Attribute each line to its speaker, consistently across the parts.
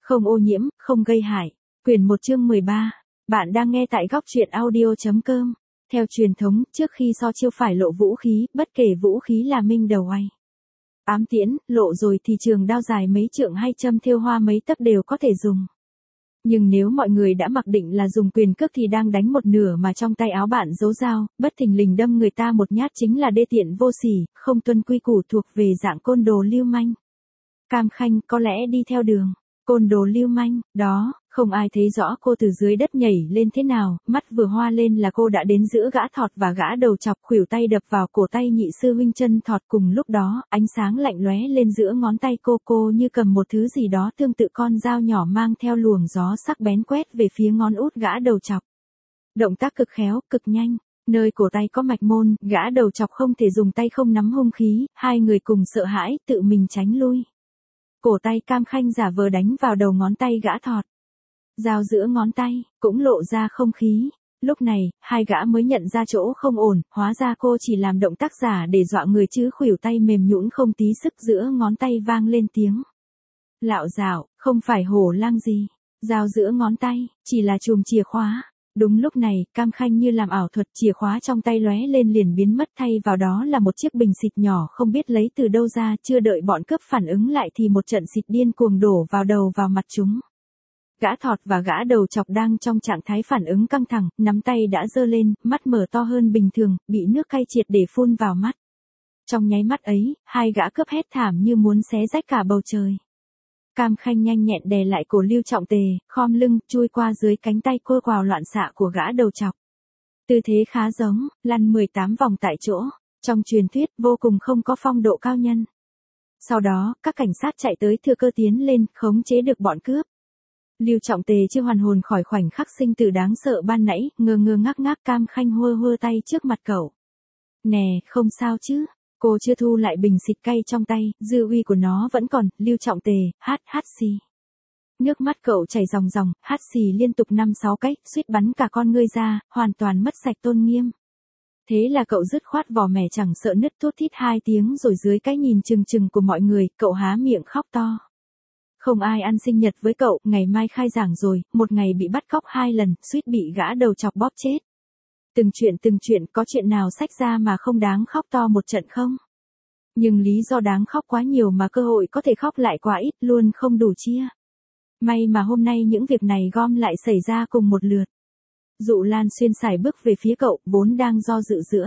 Speaker 1: Không ô nhiễm, không gây hại. Quyển 1 chương 13. Bạn đang nghe tại góc truyện audio.com. Theo truyền thống, trước khi so chiêu phải lộ vũ khí, bất kể vũ khí là minh đầu hay ám tiễn, lộ rồi thì trường đao dài mấy trượng hay châm thêu hoa mấy tấc đều có thể dùng. Nhưng nếu mọi người đã mặc định là dùng quyền cước thì đang đánh một nửa mà trong tay áo bạn giấu dao, bất thình lình đâm người ta một nhát chính là đê tiện vô sỉ, không tuân quy củ thuộc về dạng côn đồ lưu manh. Cam Khanh có lẽ đi theo đường côn đồ lưu manh, đó, không ai thấy rõ cô từ dưới đất nhảy lên thế nào, mắt vừa hoa lên là cô đã đến giữa gã thọt và gã đầu chọc, khuỷu tay đập vào cổ tay nhị sư huynh chân thọt, cùng lúc đó, ánh sáng lạnh lóe lên giữa ngón tay cô như cầm một thứ gì đó tương tự con dao nhỏ mang theo luồng gió sắc bén quét về phía ngón út gã đầu chọc. Động tác cực khéo, cực nhanh. Nơi cổ tay có mạch môn, gã đầu chọc không thể dùng tay không nắm hung khí, hai người cùng sợ hãi, tự mình tránh lui. Cổ tay Cam Khanh giả vờ đánh vào đầu ngón tay gã thọt. Dao giữa ngón tay, cũng lộ ra không khí. Lúc này, hai gã mới nhận ra chỗ không ổn, hóa ra cô chỉ làm động tác giả để dọa người chứ khuỷu tay mềm nhũn không tí sức, giữa ngón tay vang lên tiếng lạo dạo, không phải hổ lang gì. Dao giữa ngón tay, chỉ là chùm chìa khóa. Đúng lúc này, Cam Khanh như làm ảo thuật, chìa khóa trong tay lóe lên liền biến mất, thay vào đó là một chiếc bình xịt nhỏ không biết lấy từ đâu ra, chưa đợi bọn cướp phản ứng lại thì một trận xịt điên cuồng đổ vào đầu vào mặt chúng. Gã thọt và gã đầu chọc đang trong trạng thái phản ứng căng thẳng, nắm tay đã giơ lên, mắt mở to hơn bình thường, bị nước cay triệt để phun vào mắt. Trong nháy mắt ấy, hai gã cướp hét thảm như muốn xé rách cả bầu trời. Cam Khanh nhanh nhẹn đè lại cổ Lưu Trọng Tề, khom lưng, chui qua dưới cánh tay cô quào loạn xạ của gã đầu chọc. Tư thế khá giống, lăn 18 vòng tại chỗ, trong truyền thuyết vô cùng không có phong độ cao nhân. Sau đó, các cảnh sát chạy tới thừa cơ tiến lên, khống chế được bọn cướp. Lưu Trọng Tề chưa hoàn hồn khỏi khoảnh khắc sinh tử đáng sợ ban nãy, ngơ ngác Cam Khanh hơ tay trước mặt cậu. Nè, không sao chứ? Cô chưa thu lại bình xịt cay trong tay, dư uy của nó vẫn còn. Lưu Trọng Tề, hát xì. Nước mắt cậu chảy ròng, hát xì liên tục 5-6 cách, suýt bắn cả con ngươi ra, hoàn toàn mất sạch tôn nghiêm. Thế là cậu dứt khoát vỏ mẻ chẳng sợ nứt thút thít 2 tiếng rồi dưới cái nhìn chừng của mọi người, cậu há miệng khóc to. Không ai ăn sinh nhật với cậu, ngày mai khai giảng rồi, một ngày bị bắt cóc 2 lần, suýt bị gã đầu chọc bóp chết. Từng chuyện, có chuyện nào xách ra mà không đáng khóc to một trận không? Nhưng lý do đáng khóc quá nhiều mà cơ hội có thể khóc lại quá ít, luôn không đủ chia. May mà hôm nay những việc này gom lại xảy ra cùng một lượt. Dụ Lan Xuyên sải bước về phía cậu, vốn đang do dự giữa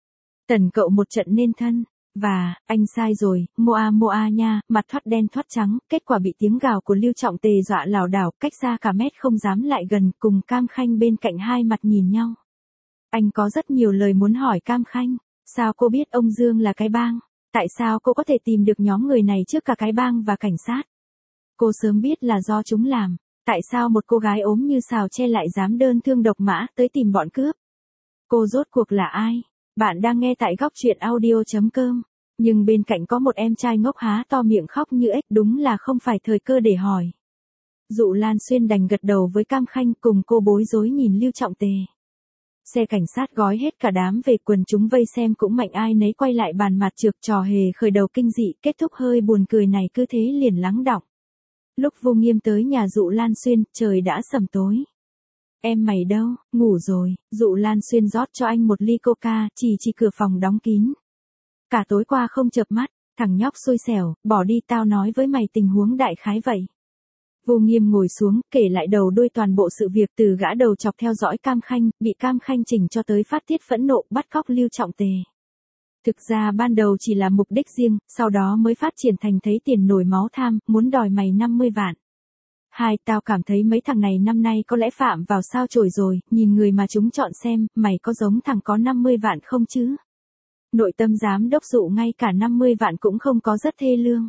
Speaker 1: tần cậu một trận nên thân. Và, anh sai rồi, moa nha, mặt thoát đen thoát trắng, kết quả bị tiếng gào của Lưu Trọng Tề dọa lảo đảo, cách xa cả mét không dám lại gần, cùng Cam Khanh bên cạnh hai mặt nhìn nhau. Anh có rất nhiều lời muốn hỏi Cam Khanh, sao cô biết ông Dương là cái bang? Tại sao cô có thể tìm được nhóm người này trước cả cái bang và cảnh sát? Cô sớm biết là do chúng làm, tại sao một cô gái ốm như Sào Tre lại dám đơn thương độc mã tới tìm bọn cướp? Cô rốt cuộc là ai? Bạn đang nghe tại góc truyện audio.com. Nhưng bên cạnh có một em trai ngốc há to miệng khóc như ếch, đúng là không phải thời cơ để hỏi. Dụ Lan Xuyên đành gật đầu với Cam Khanh, cùng cô bối rối nhìn Lưu Trọng Tề. Xe cảnh sát gói hết cả đám về, quần chúng vây xem cũng mạnh ai nấy quay lại bàn mặt trược, trò hề khởi đầu kinh dị, kết thúc hơi buồn cười này cứ thế liền lắng đọng. Lúc Vô Nghiêm tới nhà Dụ Lan Xuyên, trời đã sầm tối. Em mày đâu, ngủ rồi? Dụ Lan Xuyên rót cho anh một ly coca, chỉ cửa phòng đóng kín. Cả tối qua không chợp mắt, thằng nhóc xui xẻo, bỏ đi, tao nói với mày tình huống đại khái vậy. Vô Nghiêm ngồi xuống, kể lại đầu đuôi toàn bộ sự việc, từ gã đầu chọc theo dõi Cam Khanh, bị Cam Khanh chỉnh cho tới phát tiết phẫn nộ, bắt cóc Lưu Trọng Tề. Thực ra ban đầu chỉ là mục đích riêng, sau đó mới phát triển thành thấy tiền nổi máu tham, muốn đòi mày 50 vạn. Tao cảm thấy mấy thằng này năm nay có lẽ phạm vào sao chổi rồi, nhìn người mà chúng chọn xem, mày có giống thằng có 50 vạn không chứ? Nội tâm giám đốc Dụ ngay cả 50 vạn cũng không có, rất thê lương.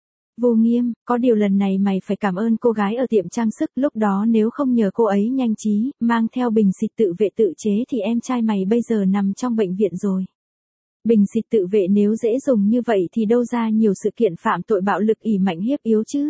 Speaker 1: Vô Nghiêm, có điều lần này mày phải cảm ơn cô gái ở tiệm trang sức, lúc đó nếu không nhờ cô ấy nhanh trí, mang theo bình xịt tự vệ tự chế thì em trai mày bây giờ nằm trong bệnh viện rồi. Bình xịt tự vệ nếu dễ dùng như vậy thì đâu ra nhiều sự kiện phạm tội bạo lực ỉ mạnh hiếp yếu chứ.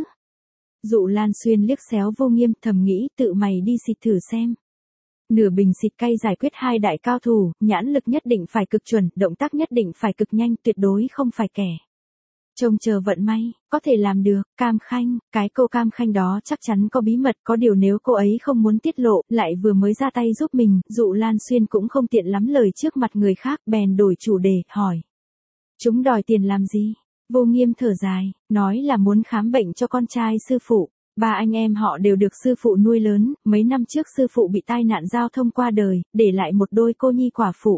Speaker 1: Dụ Lan Xuyên liếc xéo Vô Nghiêm, thầm nghĩ tự mày đi xịt thử xem. Nửa bình xịt cay giải quyết 2 đại cao thủ, nhãn lực nhất định phải cực chuẩn, động tác nhất định phải cực nhanh, tuyệt đối không phải kẻ Trông chờ vận may, có thể làm được, Cam Khanh, cái cô Cam Khanh đó chắc chắn có bí mật, có điều nếu cô ấy không muốn tiết lộ, lại vừa mới ra tay giúp mình, Dụ Lan Xuyên cũng không tiện lắm lời trước mặt người khác, bèn đổi chủ đề, hỏi. Chúng đòi tiền làm gì? Vô Nghiêm thở dài, nói là muốn khám bệnh cho con trai sư phụ. Ba anh em họ đều được sư phụ nuôi lớn, mấy năm trước sư phụ bị tai nạn giao thông qua đời, để lại một đôi cô nhi quả phụ.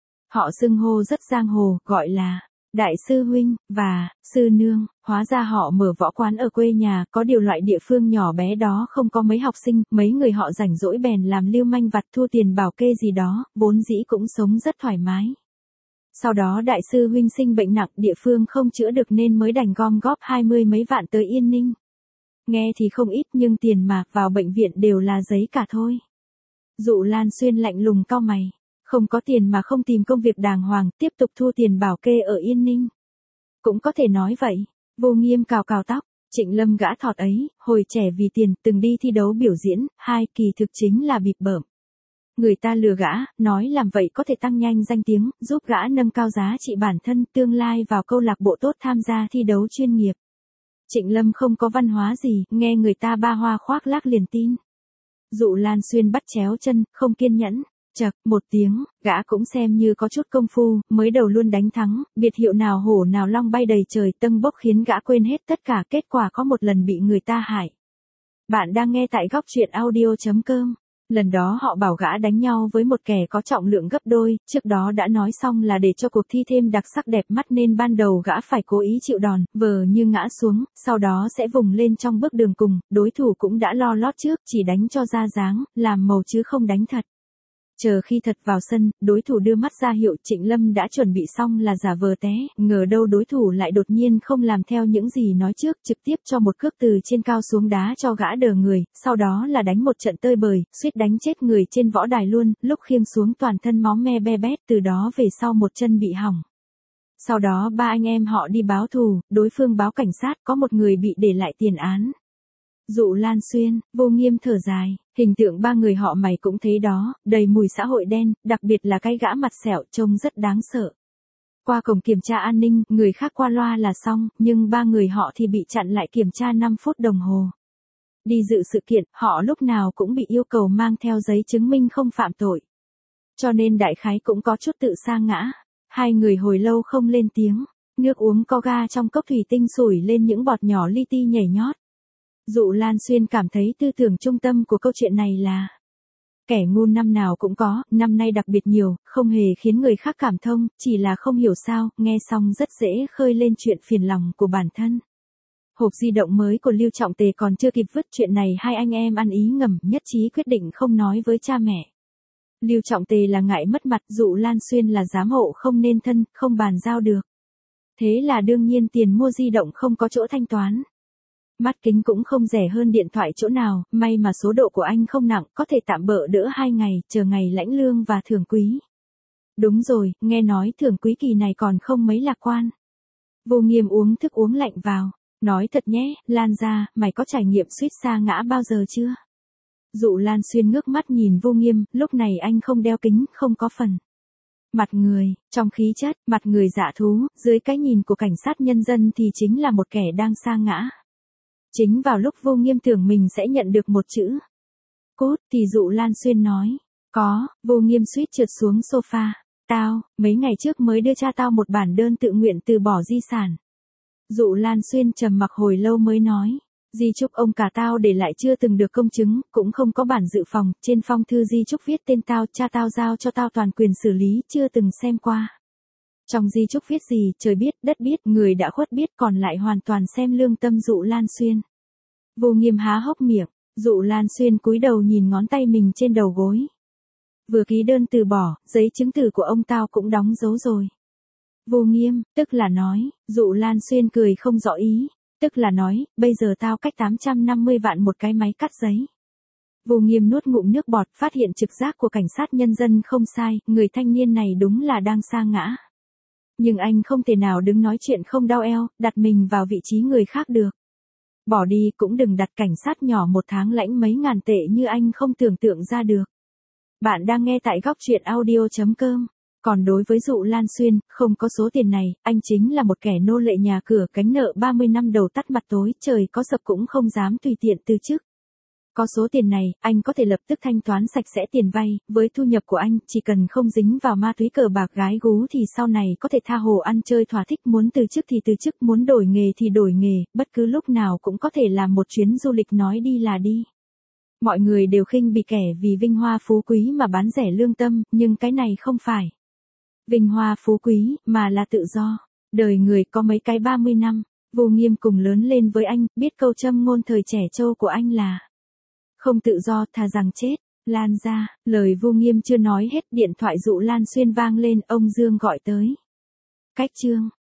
Speaker 1: Họ xưng hô rất giang hồ, gọi là Đại sư huynh, và sư nương, hóa ra họ mở võ quán ở quê nhà, có điều loại địa phương nhỏ bé đó không có mấy học sinh, mấy người họ rảnh rỗi bèn làm lưu manh vặt thu tiền bảo kê gì đó, vốn dĩ cũng sống rất thoải mái. Sau đó đại sư huynh sinh bệnh nặng, địa phương không chữa được nên mới đành gom góp 20 mấy vạn tới Yên Ninh. Nghe thì không ít nhưng tiền mà vào bệnh viện đều là giấy cả thôi. Dụ Lan Xuyên lạnh lùng cau mày. Không có tiền mà không tìm công việc đàng hoàng, tiếp tục thu tiền bảo kê ở Yên Ninh. Cũng có thể nói vậy. Vô Nghiêm cào cào tóc, Trịnh Lâm gã thọt ấy, hồi trẻ vì tiền, từng đi thi đấu biểu diễn, kỳ thực chính là bịp bợm. Người ta lừa gã, nói làm vậy có thể tăng nhanh danh tiếng, giúp gã nâng cao giá trị bản thân, tương lai vào câu lạc bộ tốt tham gia thi đấu chuyên nghiệp. Trịnh Lâm không có văn hóa gì, nghe người ta ba hoa khoác lác liền tin. Dụ Lan Xuyên bắt chéo chân, không kiên nhẫn. Chậc, một tiếng, gã cũng xem như có chút công phu, mới đầu luôn đánh thắng, biệt hiệu nào hổ nào long bay đầy trời tâng bốc khiến gã quên hết tất cả, kết quả có một lần bị người ta hại. Bạn đang nghe tại góc truyện audio.com. Lần đó họ bảo gã đánh nhau với một kẻ có trọng lượng gấp đôi, trước đó đã nói xong là để cho cuộc thi thêm đặc sắc đẹp mắt nên ban đầu gã phải cố ý chịu đòn, vờ như ngã xuống, sau đó sẽ vùng lên trong bước đường cùng, đối thủ cũng đã lo lót trước, chỉ đánh cho ra dáng, làm màu chứ không đánh thật. Chờ khi thật vào sân, đối thủ đưa mắt ra hiệu, Trịnh Lâm đã chuẩn bị xong là giả vờ té, ngờ đâu đối thủ lại đột nhiên không làm theo những gì nói trước, trực tiếp cho một cước từ trên cao xuống đá cho gã đờ người, sau đó là đánh một trận tơi bời, suýt đánh chết người trên võ đài luôn, lúc khiêng xuống toàn thân máu me be bét, từ đó về sau một chân bị hỏng. Sau đó ba anh em họ đi báo thù, đối phương báo cảnh sát, có một người bị để lại tiền án. Dụ Lan Xuyên, Vô Nghiêm thở dài, hình tượng ba người họ mày cũng thấy đó, đầy mùi xã hội đen, đặc biệt là cái gã mặt sẹo trông rất đáng sợ. Qua cổng kiểm tra an ninh, người khác qua loa là xong, nhưng ba người họ thì bị chặn lại kiểm tra 5 phút đồng hồ. Đi dự sự kiện, họ lúc nào cũng bị yêu cầu mang theo giấy chứng minh không phạm tội. Cho nên đại khái cũng có chút tự sa ngã. Hai người hồi lâu không lên tiếng, nước uống có ga trong cốc thủy tinh sủi lên những bọt nhỏ li ti nhảy nhót. Dụ Lan Xuyên cảm thấy tư tưởng trung tâm của câu chuyện này là kẻ ngu năm nào cũng có, năm nay đặc biệt nhiều, không hề khiến người khác cảm thông, chỉ là không hiểu sao, nghe xong rất dễ khơi lên chuyện phiền lòng của bản thân. Hộp di động mới của Lưu Trọng Tề còn chưa kịp vứt chuyện này, hai anh em ăn ý ngầm, nhất trí quyết định không nói với cha mẹ. Lưu Trọng Tề là ngại mất mặt, Dụ Lan Xuyên là giám hộ không nên thân, không bàn giao được. Thế là đương nhiên tiền mua di động không có chỗ thanh toán. Mắt kính cũng không rẻ hơn điện thoại chỗ nào, may mà số độ của anh không nặng, có thể tạm bợ đỡ 2 ngày, chờ ngày lãnh lương và thưởng quý. Đúng rồi, nghe nói thưởng quý kỳ này còn không mấy lạc quan. Vô Nghiêm uống thức uống lạnh vào, nói thật nhé, Lan ra, mày có trải nghiệm suýt sa ngã bao giờ chưa? Dụ Lan Xuyên ngước mắt nhìn Vô Nghiêm, lúc này anh không đeo kính, không có phần. Mặt người, trong khí chất, mặt người dạ thú, dưới cái nhìn của cảnh sát nhân dân thì chính là một kẻ đang sa ngã. Chính vào lúc Vô Nghiêm tưởng mình sẽ nhận được một chữ cốt thì Dụ Lan Xuyên nói, có, Vô Nghiêm suýt trượt xuống sofa, mấy ngày trước mới đưa cha tao một bản đơn tự nguyện từ bỏ di sản. Dụ Lan Xuyên trầm mặc hồi lâu mới nói, di chúc ông cả tao để lại chưa từng được công chứng, cũng không có bản dự phòng, trên phong thư di chúc viết tên tao, cha tao giao cho tao toàn quyền xử lý, chưa từng xem qua. Trong di chúc viết gì, trời biết, đất biết, người đã khuất biết, còn lại hoàn toàn xem lương tâm Dụ Lan Xuyên. Vô Nghiêm há hốc miệng, Dụ Lan Xuyên cúi đầu nhìn ngón tay mình trên đầu gối. Vừa ký đơn từ bỏ, giấy chứng từ của ông tao cũng đóng dấu rồi. Vô Nghiêm, tức là nói, Dụ Lan Xuyên cười không rõ ý, tức là nói, bây giờ tao cách 850 vạn một cái máy cắt giấy. Vô Nghiêm nuốt ngụm nước bọt, phát hiện trực giác của cảnh sát nhân dân không sai, người thanh niên này đúng là đang sa ngã. Nhưng anh không thể nào đứng nói chuyện không đau eo, đặt mình vào vị trí người khác được. Bỏ đi cũng đừng đặt cảnh sát nhỏ một tháng lãnh mấy ngàn tệ như anh không tưởng tượng ra được. Bạn đang nghe tại góc truyện audio.com. Còn đối với Dụ Lan Xuyên, không có số tiền này, anh chính là một kẻ nô lệ nhà cửa cánh nợ 30 năm đầu tắt mặt tối, trời có sập cũng không dám tùy tiện từ chức. Có số tiền này, anh có thể lập tức thanh toán sạch sẽ tiền vay, với thu nhập của anh, chỉ cần không dính vào ma túy cờ bạc gái gú thì sau này có thể tha hồ ăn chơi thỏa thích, muốn từ chức thì từ chức, muốn đổi nghề thì đổi nghề, bất cứ lúc nào cũng có thể làm một chuyến du lịch nói đi là đi. Mọi người đều khinh bỉ kẻ vì vinh hoa phú quý mà bán rẻ lương tâm, nhưng cái này không phải vinh hoa phú quý, mà là tự do. Đời người có mấy cái 30 năm, Vô Nghiêm cùng lớn lên với anh, biết câu châm ngôn thời trẻ trâu của anh là không tự do thà rằng chết. Lan ra, lời Vô Nghiêm chưa nói hết, điện thoại Dụ Lan Xuyên vang lên, ông Dương gọi tới. Cách chương